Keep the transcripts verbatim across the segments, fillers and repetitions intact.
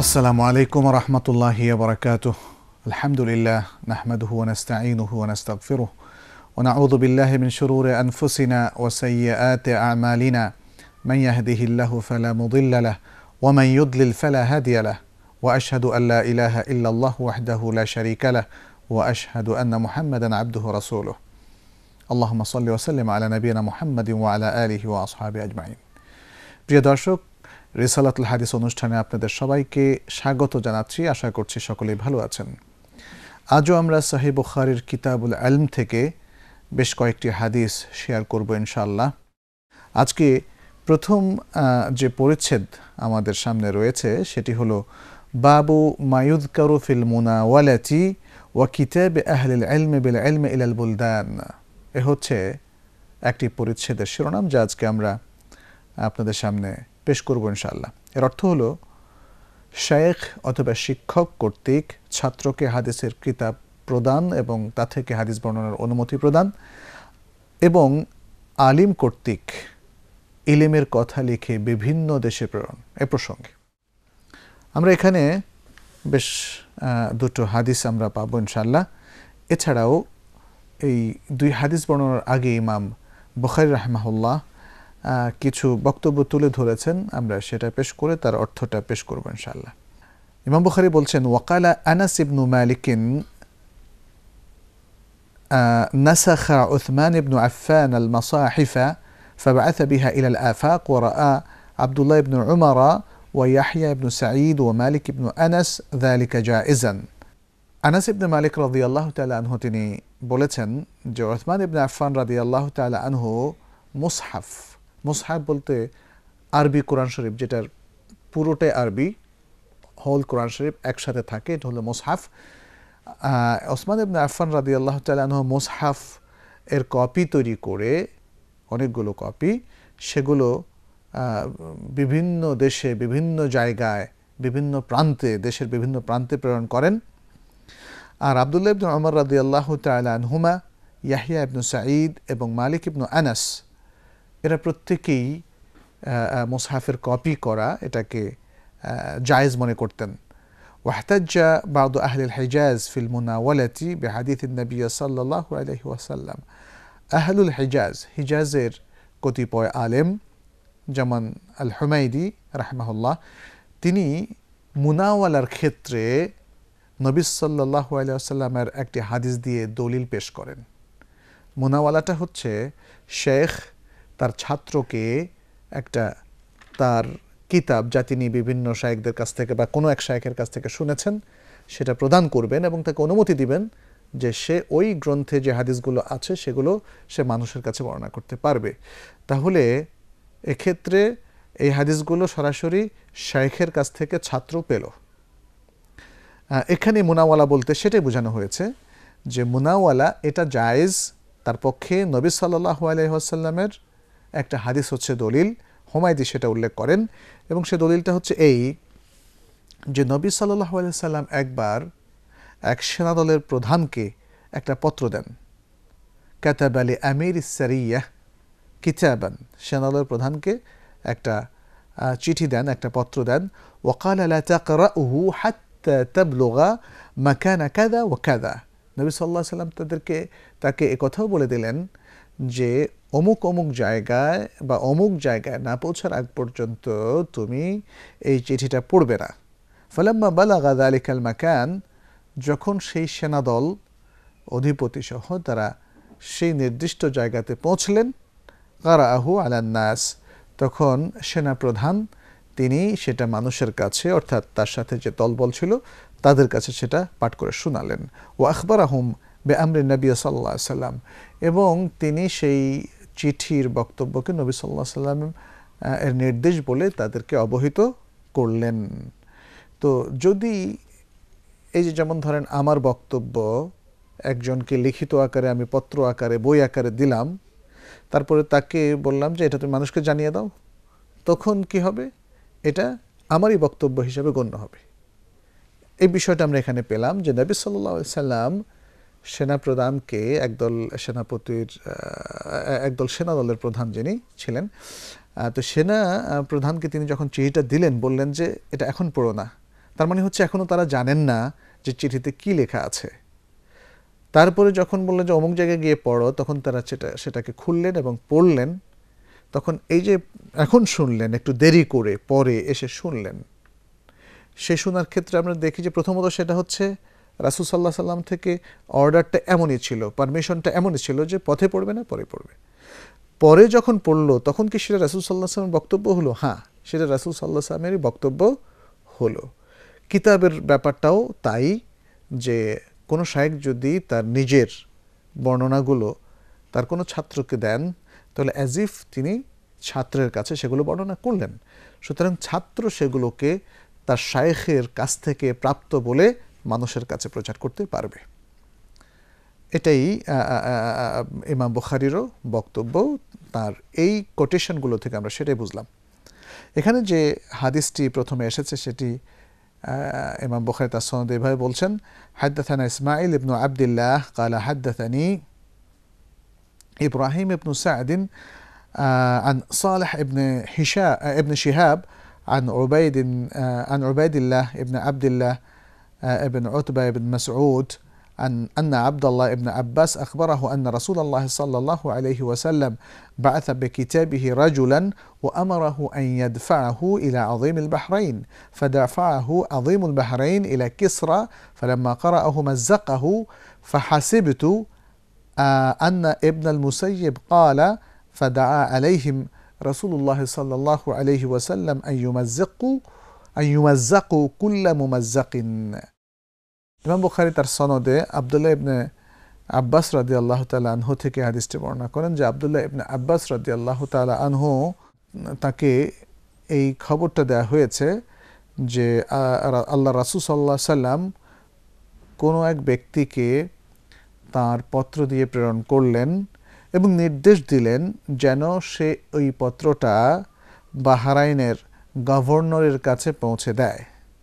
السلام عليكم ورحمة الله وبركاته. الحمد لله نحمده ونستعينه ونستغفره ونعوذ بالله من شرور أنفسنا وسيئات أعمالنا، من يهده الله فلا مضل له ومن يضلل فلا هادي له، وأشهد أن لا إله إلا الله وحده لا شريك له، وأشهد أن محمدا عبده ورسوله. اللهم صل وسلم على نبينا محمد وعلى آله وأصحابه أجمعين. প্রিয় দর্শক, রিসালাতুল হাদিস অনুষ্ঠানে আপনাদের সবাইকে স্বাগত জানাচ্ছি। আশা করছি সকলেই ভালো আছেন। আজও আমরা সহিহ বুখারীর কিতাবুল ইলম থেকে বেশ কয়েকটি হাদিস শেয়ার করব ইনশাআল্লাহ। আজকে প্রথম যে পরিচ্ছেদ আমাদের সামনে রয়েছে সেটি হলো বাবু মায়ুযকারু ফিল মুনাওয়ালাতি ওয়া কিতাব আহলিল ইলমি বিল ইলমি ইলাল বুলদান। এ হচ্ছে একটি পরিচ্ছেদের শিরোনাম যা আজকে আমরা আপনাদের সামনে পেশ করব ইনশাআল্লাহ। এর অর্থ হলো শায়েখ অথবা শিক্ষক কর্তৃক ছাত্রকে হাদিসের কিতাব প্রদান এবং তা থেকে হাদিস বর্ণনার অনুমতি প্রদান, এবং আলিম কর্তৃক ইলমের কথা লিখে বিভিন্ন দেশে প্রেরণ। এ প্রসঙ্গে আমরা এখানে বেশ দুটো হাদিস আমরা পাবো ইনশাআল্লাহ। এছাড়াও এই দুই হাদিস বর্ণনার আগে ইমাম বুখারী রাহিমাহুল্লাহ কিছু বক্তব্য তুলে ধরেছেন, আমরা সেটা পেশ করে তার অর্থটা পেশ করব ইনশাআল্লাহ। ইমাম বুখারী বলছেন, ওয়াকালা আনাস ইবনু মালিকিন নাসাখা উসমান ইবনু আফফান আল মাসাহিফা فبعث بها إلى الآفاق ورأى عبد الله بن عمر ويحيى بن سعيد ومالك بن أنس ذلك جائزا। আনাস ইবনে মালিক রাদিয়াল্লাহু তাআলা আনহু তিনি বলেছেন যে উসমান ইবনে আফফান রাদিয়াল্লাহু তাআলা আনহু মুসহাফ, মুসহাফ বলতে আরবি কোরআন শরীফ, যেটার পুরোটাই আরবি, হোল কোরআন শরীফ একসাথে থাকে, এটা হলো মুসহাফ। ওসমান ইবনে আফফান রাদিয়াল্লাহু তাআলা আনহু মুসহাফ এর কপি তৈরি করে, অনেকগুলো কপি, সেগুলো বিভিন্ন দেশে, বিভিন্ন জায়গায়, বিভিন্ন প্রান্তে, দেশের বিভিন্ন প্রান্তে প্রেরণ করেন। আর আব্দুল্লাহ ইবনে উমর রাদিয়াল্লাহু তাআলা আনহুমা, ইয়াহইয়া ইবনে সাঈদ এবং মালিক ইবনে আনাস, এরা প্রত্যেকেই মুসহাফের কপি করা এটাকে জায়েজ মনে করতেন। ওয়াহতাজ্জা বা'দু আহলিল হিজাজ ফিল মুনাওয়ালাতি বিহাদিসিন নবী সাল্লাল্লাহু আলাইহি ওয়াসাল্লাম। আহলুল হিজাজ, হিজাজের কতিপয় আলেম যেমন আল হুমাইদি রাহিমাহুল্লাহ, তিনি মুনাওয়ালার ক্ষেত্রে নবী সাল্লাল্লাহু আলাইহি ওয়াসাল্লামের একটি হাদিস দিয়ে দলিল পেশ করেন। মুনাওয়ালাটা হচ্ছে শেখ তার ছাত্রকে একটা তার কিতাব, যা তিনি বিভিন্ন শায়েখদের কাছ থেকে বা কোনো এক শায়েখের কাছ থেকে শুনেছেন, সেটা প্রদান করবেন এবং তাকে অনুমতি দিবেন যে সে ওই গ্রন্থে যে হাদিসগুলো আছে সেগুলো সে মানুষের কাছে বর্ণনা করতে পারবে। তাহলে এক্ষেত্রে এই হাদিসগুলো সরাসরি শায়েখের কাছ থেকে ছাত্র পেল। এখানে মুনাওয়ালা বলতে সেটাই বোঝানো হয়েছে যে মুনাওয়ালা এটা জায়েজ, তার পক্ষে নবী সাল্লাল্লাহু আলাইহি ওয়াসাল্লামের একটা হাদিস হচ্ছে দলিল। হুমায়দি সেটা উল্লেখ করেন এবং সে দলিলটা হচ্ছে এই যে নবী সাল্লাল্লাহু আলাইহি ওয়াসাল্লাম একবার এক সেনাদলের প্রধানকে একটা পত্র দেন। কাতাবা লি আমির সারিয়াহ কিতাবান, সেনাদলের প্রধানকে একটা চিঠি দেন, একটা পত্র দেন। ওয়াকালা লা তাকরাউহু হাত্তা তাবলুগা মাকানা কাযা ওয়া কাযা। নবী সাল্লাল্লাহু আলাইহি ওয়াসাল্লাম তাদেরকে তাকে একথাও বলে দিলেন যে অমুক অমুক জায়গায় বা অমুক জায়গায় না পৌঁছার আগ পর্যন্ত তুমি এই চিঠিটা পড়বে না। ফালাম্মা বালাগা যালিকাল মাকান, যখন সেই সেনাদল অধিপতি সহ তারা সেই নির্দিষ্ট জায়গাতে পৌঁছলেন, কারাআহু আলান নাস, তখন সেনাপ্রধান তিনি সেটা মানুষের কাছে, অর্থাৎ তার সাথে যে দলবল ছিল তাদের কাছে সেটা পাঠ করে শোনালেন। ওয়া আখবারাহুম বিআমরি নবী সাল্লাল্লাহু আলাইহি ওয়াসাল্লাম, এবং তিনি সেই চিঠির বক্তব্যকে নবী সাল্লাল্লাহু আলাইহি ওয়াসাল্লাম এর নির্দেশ বলে তাদেরকে অবহিত করলেন। তো যদি এই যে যেমন ধরেন আমার বক্তব্য একজনকে লিখিত আকারে, আমি পত্র আকারে, বই আকারে দিলাম, তারপরে তাকে বললাম যে এটা তুমি মানুষকে জানিয়ে দাও, তখন কি হবে? এটা আমারই বক্তব্য হিসাবে গণ্য হবে। এই বিষয়টা আমরা এখানে পেলাম যে নবী সাল্লাল্লাহু আলাইহি ওয়াসাল্লাম সেনাপ্রধানকে, একদল সেনাপতির একদল সেনাদলের প্রধান যিনি ছিলেন, তো সেনা প্রধানকে তিনি যখন চিঠিটা দিলেন বললেন যে এটা এখন পড়ো না, তার মানে হচ্ছে এখনও তারা জানেন না যে চিঠিতে কি লেখা আছে। তারপরে যখন বললেন যে অমুক জায়গায় গিয়ে পড়ো, তখন তারা সেটা সেটাকে খুললেন এবং পড়লেন। তখন এই যে এখন শুনলেন, একটু দেরি করে পরে এসে শুনলেন, সে শোনার ক্ষেত্রে আমরা দেখি যে প্রথমত সেটা হচ্ছে রাসূল সাল্লাল্লাহু আলাইহি সাল্লাম থেকে অর্ডারটা এমনই ছিল, পারমিশনটা এমনই ছিল যে পথে পড়বে না, পরে পড়বে। পরে যখন পড়লো তখন কি সেটা রাসূল সাল্লাল্লাহু আলাইহি সাল্লামের বক্তব্য হলো? হ্যাঁ, সেটা রাসূল সাল্লাল্লাহু আলাইহি সাল্লামেরই বক্তব্য হলো। কিতাবের ব্যাপারটাও তাই, যে কোনো শায়েখ যদি তার নিজের বর্ণনাগুলো তার কোনো ছাত্রকে দেন, তাহলে অ্যাজ ইফ তিনি ছাত্রের কাছে সেগুলো বর্ণনা করলেন। সুতরাং ছাত্র সেগুলোকে তার শায়েখের কাছ থেকে প্রাপ্ত বলে মানুষের কাছে প্রচার করতে পারবে। এটাই ইমাম বুখারীরও বক্তব্য। তার এই কোটেশনগুলো থেকে আমরা সেটাই বুঝলাম। এখানে যে হাদিসটি প্রথমে এসেছে সেটি ইমাম বুখারী তার সনদে এভাবে বলছেন, হাদ্দাথানা ইসমাঈল ইবনু আবদুল্লাহ ক্বালা হাদ্দাথানি ইব্রাহিম ইবনু সা'দ عن صالح ابن هشام ابن شهاب عن عبيد عن عبيد الله ابن عبد الله ابن عتبة بن مسعود أن أن عبد الله ابن عباس أخبره أن رسول الله صلى الله عليه وسلم بعث بكتابه رجلا وأمره أن يدفعه إلى عظيم البحرين، فدفعه عظيم البحرين إلى كسرى، فلما قرأه مزقه، فحسبت أن ابن المسيب قال فدعا عليهم رسول الله صلى الله عليه وسلم أن يمزقوا أن يمزقوا كل ممزق। ইমাম বুখারী তার সনদে আব্দুল্লাহ ইবনে আব্বাস রাদিয়াল্লাহু তাআলা আনহু থেকে হাদিসটি বর্ণনা করেন যে আব্দুল্লাহ ইবনে আব্বাস রাদিয়াল্লাহু তাআলা আনহু তাকে এই খবরটা দেওয়া হয়েছে যে আল্লাহ রাসূল সাল্লাল্লাহু আলাইহি সাল্লাম কোনো এক ব্যক্তিকে তার পত্র দিয়ে প্রেরণ করলেন এবং নির্দেশ দিলেন যেন সে ওই পত্রটা বাহরাইনের গভর্নরের কাছে পৌঁছে দেয়।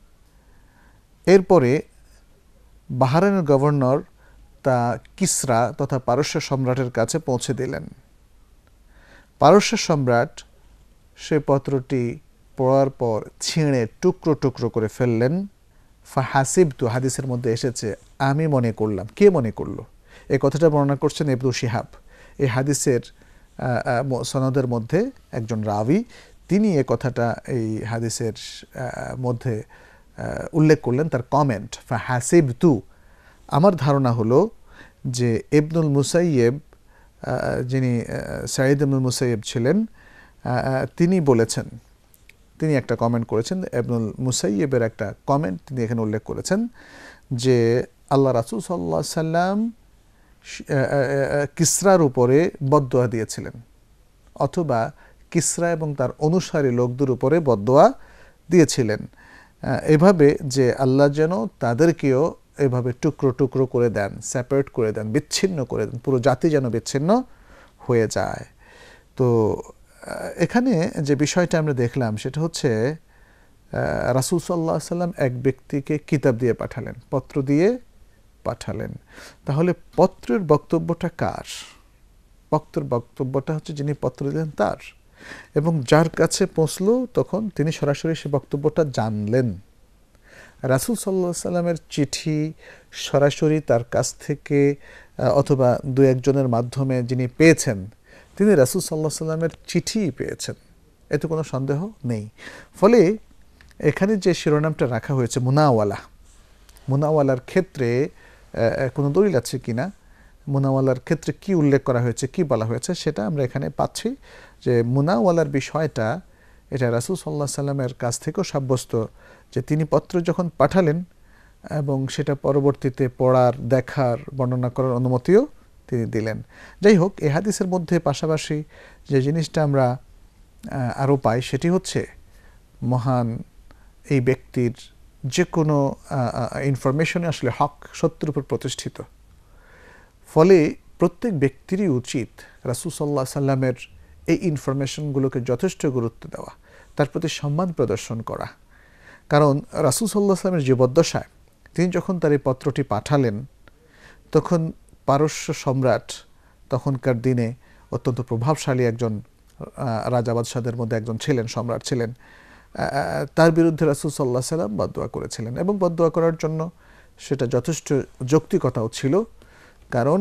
এরপরে বাহরাইনের গভর্নর তা কিসরা তথা পারস্য সম্রাটের কাছে পৌঁছে দিলেন। পারস্য সম্রাট সে পত্রটি পড়ার পর ছিঁড়ে টুকরো টুকরো করে ফেললেন। ফাহাসিবতু, হাদিসের মধ্যে এসেছে আমি মনে করলাম। কে মনে করলো? এই কথাটা বর্ণনা করছেন ইবনু শিহাব। এই হাদিসের সনদের মধ্যে একজন রাবি, তিনি এ কথাটা এই হাদিসের মধ্যে উল্লেখ করলেন, তার কমেন্ট ফাহাসিবতু, আমার ধারণা হলো যে ইবনুল মুসাইয়্যিব, যিনি সাঈদ ইবনুল মুসাইয়্যিব ছিলেন, তিনি বলেছেন, তিনি একটা কমেন্ট করেছেন, ইবনুল মুসাইয়্যিবের একটা কমেন্ট তিনি এখানে উল্লেখ করেছেন যে আল্লাহ রাসূল সাল্লাল্লাহু আলাইহি সাল্লাম কিসরার উপরে বদদোয়া দিয়েছিলেন, অথবা কিসরা এবং তার অনুসারী লোকদের উপরে বদদোয়া দিয়েছিলেন, এভাবে যে আল্লাহ যেন তাদেরকেও এভাবে টুকরো টুকরো করে দেন, সেপারেট করে দেন, বিচ্ছিন্ন করে দেন, পুরো জাতি যেন বিচ্ছিন্ন হয়ে যায়। তো এখানে যে বিষয়টা আমরা দেখলাম সেটা হচ্ছে রাসূল সাল্লাল্লাহু আলাইহি সাল্লাম এক ব্যক্তিকে কিতাব দিয়ে পাঠালেন, পত্র দিয়ে পাঠালেন। তাহলে পত্রের বক্তব্যটা কার? পত্রের বক্তব্যটা হচ্ছে যিনি পত্র দিলেন তার, এবং যার কাছে পৌঁছলো তখন তিনি সরাসরি সে বক্তব্যটা জানলেন। রাসূল সাল্লাল্লাহু আলাইহি সাল্লামের চিঠি সরাসরি তার কাছ থেকে অথবা দু একজনের মাধ্যমে যিনি পেয়েছেন, তিনি রাসূল সাল্লাল্লাহু আলাইহি সাল্লামের চিঠি পেয়েছেন, এতে কোনো সন্দেহ নেই। ফলে এখানে যে শিরোনামটা রাখা হয়েছে মুনাওয়ালা, মুনাওয়ালার ক্ষেত্রে কোনো দলিল আছে কিনা, মুনাওয়ালার ক্ষেত্রে কি উল্লেখ করা হয়েছে, কি বলা হয়েছে, সেটা আমরা এখানে পাচ্ছি যে মুনাওয়ালার বিষয়টা এটা রাসূল সাল্লাল্লাহু আলাইহি সাল্লামের কাছ থেকেও সাব্যস্ত যে তিনি পত্র যখন পাঠালেন এবং সেটা পরবর্তীতে পড়ার, দেখার, বর্ণনা করার অনুমতিও তিনি দিলেন। যাই হোক, এই হাদিসের মধ্যে পাশাপাশি যে জিনিসটা আমরা আরও পাই সেটি হচ্ছে মহান এই ব্যক্তির যে কোনো ইনফরমেশনে আসলে হক, সত্যের উপর প্রতিষ্ঠিত। ফলে প্রত্যেক ব্যক্তিরই উচিত রাসূল সাল্লাল্লাহু আলাইহি সাল্লামের এই ইনফরমেশনগুলোকে যথেষ্ট গুরুত্ব দেওয়া, তার প্রতি সম্মান প্রদর্শন করা। কারণ রাসূল সাল্লাল্লাহু আলাইহি সাল্লামের জীবদ্দশায় তিনি যখন তার এই পত্রটি পাঠালেন, তখন পারস্য সম্রাট, তখনকার দিনে অত্যন্ত প্রভাবশালী একজন রাজা বাদশাদের মধ্যে একজন ছিলেন, সম্রাট ছিলেন, তার বিরুদ্ধে রাসূল সাল্লাল্লাহু আলাইহি ওয়াসাল্লাম বদদোয়া করেছিলেন এবং বদদোয়া করার জন্য সেটা যথেষ্ট যৌক্তিকতাও ছিল। কারণ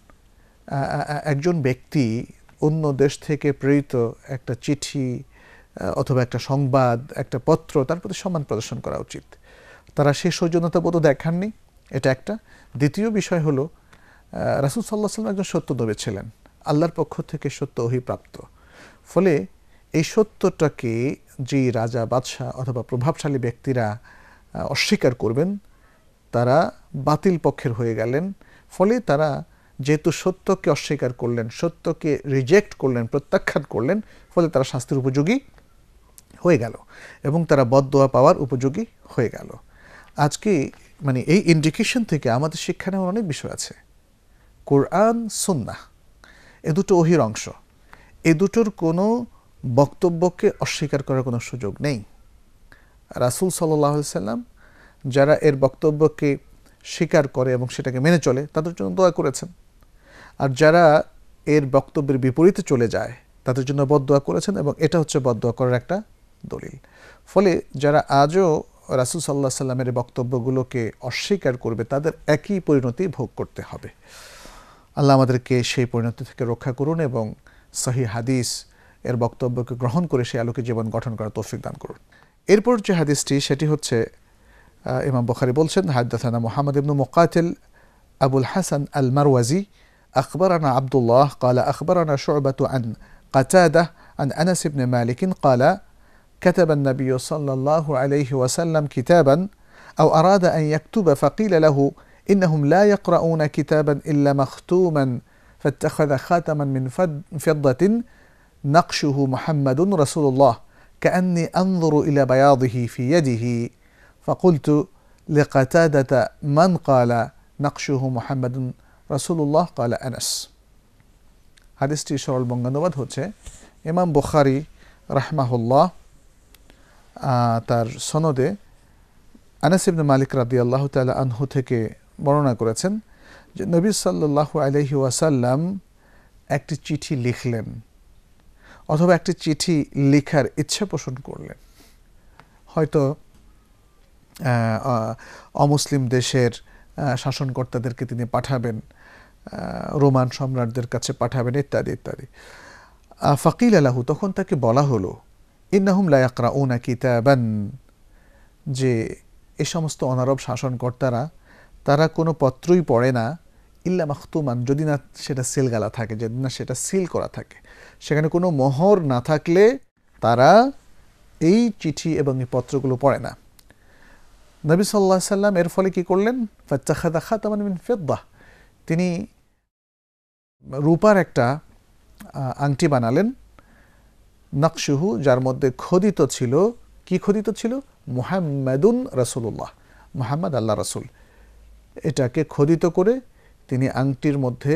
একজন ব্যক্তি অন্য দেশ থেকে প্রেরিত একটা চিঠি অথবা একটা সংবাদ, একটা পত্র, তার প্রতি সম্মান প্রদর্শন করা উচিত। তারা সেই সৌজন্যতাবোধ দেখাননি, এটা একটা। দ্বিতীয় বিষয় হলো রাসূল সাল্লাল্লাহু আলাইহি ওয়াসাল্লাম একজন সত্য নবী ছিলেন, আল্লাহর পক্ষ থেকে সত্য ওহীপ্রাপ্ত। ফলে এই সত্যটাকে যে রাজা, বাদশাহ অথবা প্রভাবশালী ব্যক্তিরা অস্বীকার করবেন, তারা বাতিল পক্ষের হয়ে গেলেন। ফলে তারা যেহেতু সত্যকে অস্বীকার করলেন, সত্যকে রিজেক্ট করলেন, প্রত্যাখ্যান করলেন, ফলে তারা শাস্তির উপযোগী হয়ে গেল এবং তারা বদদোয়া পাওয়ার উপযোগী হয়ে গেল। আজকে মানে এই ইন্ডিকেশন থেকে আমাদের শিক্ষা নেওয়ার অনেক বিষয় আছে। কোরআন, সুন্নাহ এ দুটো ওহীর অংশ, এ দুটোর কোনো বক্তব্যকে অস্বীকার করার কোনো সুযোগ নেই। রাসূল সাল্লাল্লাহু আলাইহি ওয়াসাল্লাম যারা এর বক্তব্যকে স্বীকার করে এবং সেটাকে মেনে চলে, তাদের জন্য দোয়া করেছেন। আর যারা এর বক্তব্যের বিপরীতে চলে যায়, তাদের জন্য বদদোয়া করেছেন এবং এটা হচ্ছে বদদোয়া করার একটা দলিল। ফলে যারা আজও রাসূল সাল্লাল্লাহু আলাইহি ওয়াসাল্লামের বক্তব্যগুলোকে অস্বীকার করবে, তাদের একই পরিণতি ভোগ করতে হবে। আল্লাহ আমাদেরকে সেই পরিণতি থেকে রক্ষা করুন এবং সহিহ হাদিস এর বক্তব্যকে গ্রহণ করে সেই আলোকে জীবন গঠন করার তৌফিক দান করুন। এরপর যে হাদিসটি, সেটি হচ্ছে ইমাম বুখারী বলছেন, হাদাসানা মুহাম্মদ ইবনে মুকাতিল আবুল হাসান আল মারওয়াজি আখবরানা আব্দুল্লাহ قال أخبرنا شعبة عن قتادة عن أنس بن مالك قال كتب النبي صلى الله عليه وسلم كتابا أو أراد أن يكتب فقيل له إنهم لا يقرؤون كتابا إلا مختوما فاتخذ خاتما من فضة نقشه محمد رسول الله كأني أنظر إلى بياضه في يده فقلت لقتادة من قال نقشه محمد رسول الله قال أنس। হাদিসটি সরল বঙ্গানুবাদ হচ্ছে, ইমাম বুখারী রাহমাহুল্লাহ তার সনদে আনাস ইবনে মালিক রাদিয়াল্লাহু তাআলা আনহু থেকে বর্ণনা করেছেন যে নবী সাল্লাল্লাহু আলাইহি ওয়াসাল্লাম একটি চিঠি লিখলেন অথবা একটি চিঠি লেখার ইচ্ছা পোষণ করলেন। হয়তো অমুসলিম দেশের শাসনকর্তাদেরকে তিনি পাঠাবেন, রোমান সম্রাটদের কাছে পাঠাবেন, ইত্যাদি ইত্যাদি। ফাকিল লাহু, তখন তাকে বলা হলো, ইন্নাহুম লা ইয়াকরাউনা কিতাবান, যে এই সমস্ত অনারব শাসনকর্তারা তারা কোনো পত্রই পড়ে না, ইল্লা মাখতুমান, যদি না সেটা সিলগালা থাকে, যদি না সেটা সিল করা থাকে, সেখানে কোনো মোহর না থাকলে তারা এই চিঠি এবং এই পত্রগুলো পড়ে না। নবী সাল্লাল্লাহু আলাইহি ওয়াসাল্লাম এর ফলে কি করলেন? ফাত্তাখাযা খাতামান মিন ফিদ্দাহ, তিনি রূপার একটা আংটি বানালেন, নকশুহু, যার মধ্যে খোদিত ছিল, কি খোদিত ছিল? মুহাম্মাদুন রাসূলুল্লাহ, মুহাম্মদ আল্লাহ রাসূল। এটাকে খোদিত করে তিনি আংটির মধ্যে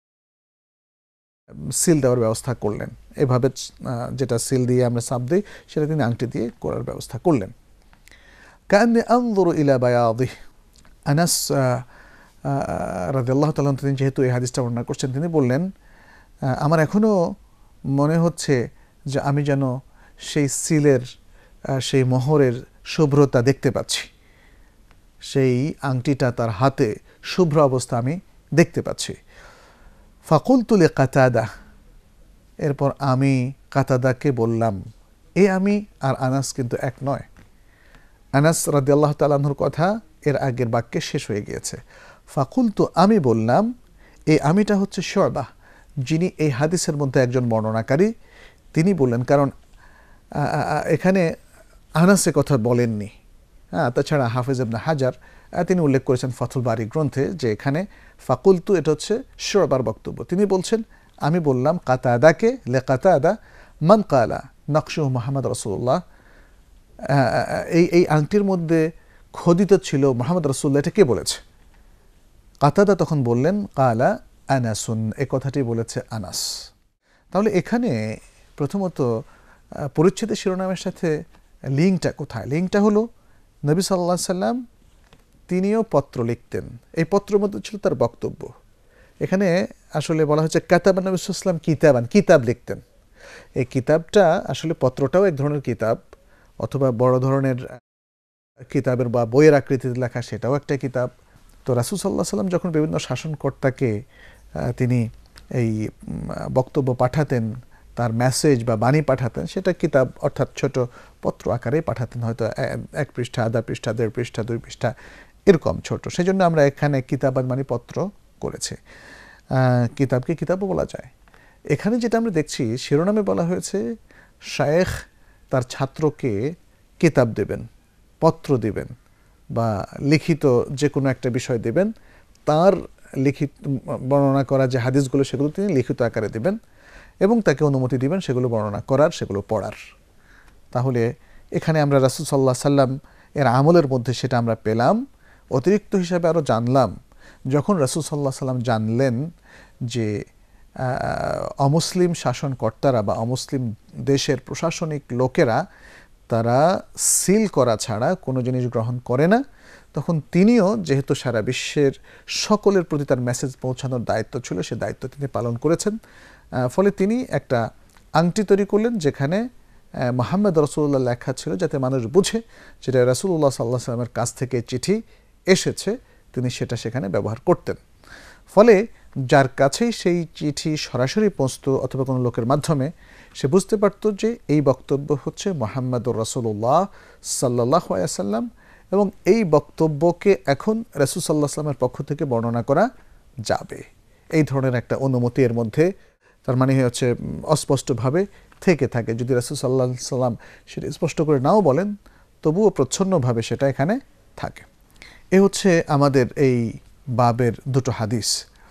সিল দেওয়ার ব্যবস্থা করলেন। এভাবে যেটা সিল দিয়ে আমরা চাপ দিই, সেটা তিনি আংটি দিয়ে করার ব্যবস্থা করলেন। কান্নি আনজুরু ইলা বায়াদিহি, আনাস রাদিয়াল্লাহু তাআলা তিনি যেহেতু এই হাদিসটা বর্ণনা করছেন, তিনি বললেন, আমার এখনও মনে হচ্ছে যে আমি যেন সেই সিলের, সেই মোহরের শুভ্রতা দেখতে পাচ্ছি, সেই আংটিটা তার হাতে শুভ্র অবস্থা আমি দেখতে পাচ্ছি। ফাকুলতু লিকাতাদা, এরপর আমি কাতাদাকে বললাম, এ আমি আর আনাস কিন্তু এক নয়। আনাস রাদিয়াল্লাহু তাআলা আনহুর কথা এর আগের বাক্যে শেষ হয়ে গিয়েছে। ফাকুলতু, আমি বললাম, এই আমিটা হচ্ছে শুবা, যিনি এই হাদিসের মধ্যে একজন বর্ণনাকারী, তিনি বললেন, কারণ এখানে আনাসে কথা বলেননি। হ্যাঁ, তাছাড়া হাফিজ ইবনে হাজার তিনি উল্লেখ করেছেন ফাথুল বারী গ্রন্থে যে এখানে ফাকুলতু এটা হচ্ছে শুবার বক্তব্য। তিনি বলছেন, আমি বললাম কাতাদাকে, লে কাতাদা মান কালা নকশুহু মুহাম্মদ রাসূলুল্লাহ, এই এই আংটির মধ্যে খোদিত ছিল মুহাম্মদ রাসূলুল্লাহ, এটা কে বলেছে? কাতাদা তখন বললেন, কালা আনাসুন, এ কথাটি বলেছে আনাস। তাহলে এখানে প্রথমত পরিচ্ছেদের শিরোনামের সাথে লিঙ্কটা কোথায়? লিঙ্কটা হলো নবী সাল্লাল্লাহু আলাইহি সাল্লাম তিনিও পত্র লিখতেন, এই পত্রের মধ্যে ছিল তার বক্তব্য। এখানে আসলে বলা হচ্ছে কাতাবান নবী সাল্লাল্লাহু আলাইহি ওয়াসাল্লাম কিতাবান, কিতাব লিখতেন। এই কিতাবটা আসলে পত্রটাও এক ধরনের কিতাব, অথবা বড় ধরনের কিতাবের বা বইয়ের আকৃতিতে লেখা সেটাও একটা কিতাব। তো রাসূল সাল্লাল্লাহু আলাইহি ওয়াসাল্লাম যখন বিভিন্ন শাসনকর্তাকে তিনি এই বক্তব্য পাঠাতেন, তার মেসেজ বা বাণী পাঠাতেন, সেটা কিতাব অর্থাৎ ছোট পত্র আকারে পাঠাতেন, হয়তো এক পৃষ্ঠা, আধা পৃষ্ঠা, দেড় পৃষ্ঠা, দুই পৃষ্ঠা, এরকম ছোট। সেই জন্য আমরা এখানে কিতাব মানে পত্র করেছি। কিতাবকে কিতাবও বলা যায়। এখানে যেটা আমরা দেখছি শিরোনামে বলা হয়েছে শায়েখ তার ছাত্রকে কিতাব দেবেন, পত্র দিবেন বা লিখিত যে কোনো একটা বিষয় দেবেন, তার লিখিত বর্ণনা করা যে হাদিসগুলো সেগুলো তিনি লিখিত আকারে দেবেন এবং তাকে অনুমতি দিবেন সেগুলো বর্ণনা করার, সেগুলো পড়ার। তাহলে এখানে আমরা রাসূল সাল্লাল্লাহু আলাইহি সাল্লাম এর আমলের মধ্যে সেটা আমরা পেলাম। অতিরিক্ত হিসাবে আরও জানলাম, যখন রাসূল সাল্লাল্লাহু আলাইহি সাল্লাম জানলেন যে অমুসলিম শাসনকর্তারা বা অমুসলিম দেশের প্রশাসনিক লোকেরা তারা সিল করা ছাড়া কোনো জিনিস গ্রহণ করে না, তখন তিনিও যেহেতু সারা বিশ্বের সকলের প্রতি তার মেসেজ পৌঁছানোর দায়িত্ব ছিল, সে দায়িত্ব তিনি পালন করেছেন। ফলে তিনি একটা আংটি তৈরি করলেন যেখানে মুহাম্মদ রাসূলুল্লাহ লেখা ছিল, যাতে মানুষ বুঝে যেটা রাসূলুল্লাহ সাল্লাল্লাহু আলাইহি সাল্লামের কাছ থেকে চিঠি এসেছে, তিনি সেটা সেখানে ব্যবহার করতেন। ফলে যার কাছেই সেই চিঠি সরাসরি পৌঁছত অথবা কোনো লোকের মাধ্যমে, সে বুঝতে পারত যে এই বক্তব্য হচ্ছে মুহাম্মদুর রাসূলুল্লাহ সাল্লাল্লাহু আলাইহি ওয়াসাল্লাম এবং এই বক্তব্যকে এখন রাসূল সাল্লাল্লাহু আলাইহি ওয়াসাল্লামের পক্ষ থেকে বর্ণনা করা যাবে, এই ধরনের একটা অনুমতি এর মধ্যে, তার মানে হচ্ছে অস্পষ্টভাবে থেকে থাকে। যদি রাসূল সাল্লাল্লাহু আলাইহি ওয়াসাল্লাম সেটা স্পষ্ট করে নাও বলেন, তবুও প্রচ্ছন্নভাবে সেটা এখানে থাকে। এ হচ্ছে আমাদের এই বাবের দুটো হাদিস।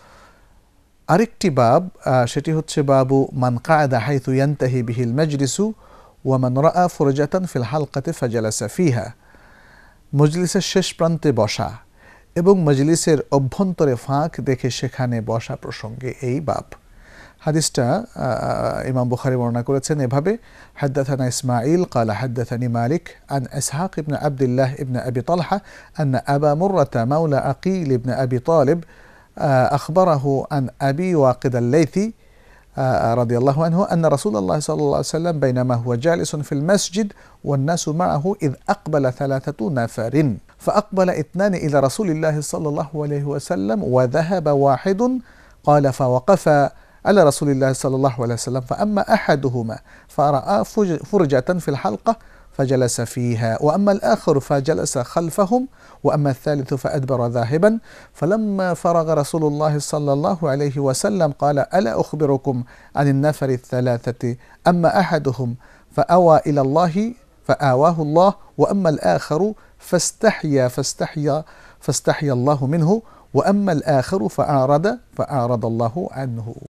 আরেকটি বাব, সেটি হচ্ছে বাবু মান কা'আদা হাইথু ইয়ানতাহি বিহিল মাজলিসু ওয়া মান রাআ ফুরজাতান ফিল হালকাতি ফাজালাসা ফিহা। মজলিসের শেষ প্রান্তে বসা এবং মজলিসের অভ্যন্তরে ফাঁক দেখে সেখানে বসা প্রসঙ্গে এই বাব। হাদিসটা ইমাম বুখারী বর্ণনা করেছেন এভাবে: হাদাথানা ইসমাঈল ক্বালা হাদাথানি মালিক আন ইসহাক ইবনে আবদুল্লাহ ইবনে আবি তালহা আন্না আবা মুররাতা মাওলা আকিল ইবনে আবি তালিব أخبره عن أبي واقد الليثي رضي الله عنه أن رسول الله صلى الله عليه وسلم بينما هو جالس في المسجد والناس معه إذ أقبل ثلاثة نفر فأقبل اثنان إلى رسول الله صلى الله عليه وسلم وذهب واحد قال فوقف على رسول الله صلى الله عليه وسلم فأما أحدهما فرأى فرجة في الحلقة فجلس فيها وأما الآخر فجلس خلفهم وأما الثالث فأدبر ذاهبا فلما فرغ رسول الله صلى الله عليه وسلم قال ألا أخبركم عن النفر الثلاثة أما أحدهم فأوى إلى الله فآواه الله وأما الآخر فاستحيا فاستحيا فاستحيا الله منه وأما الآخر فأعرض فأعرض الله عنه.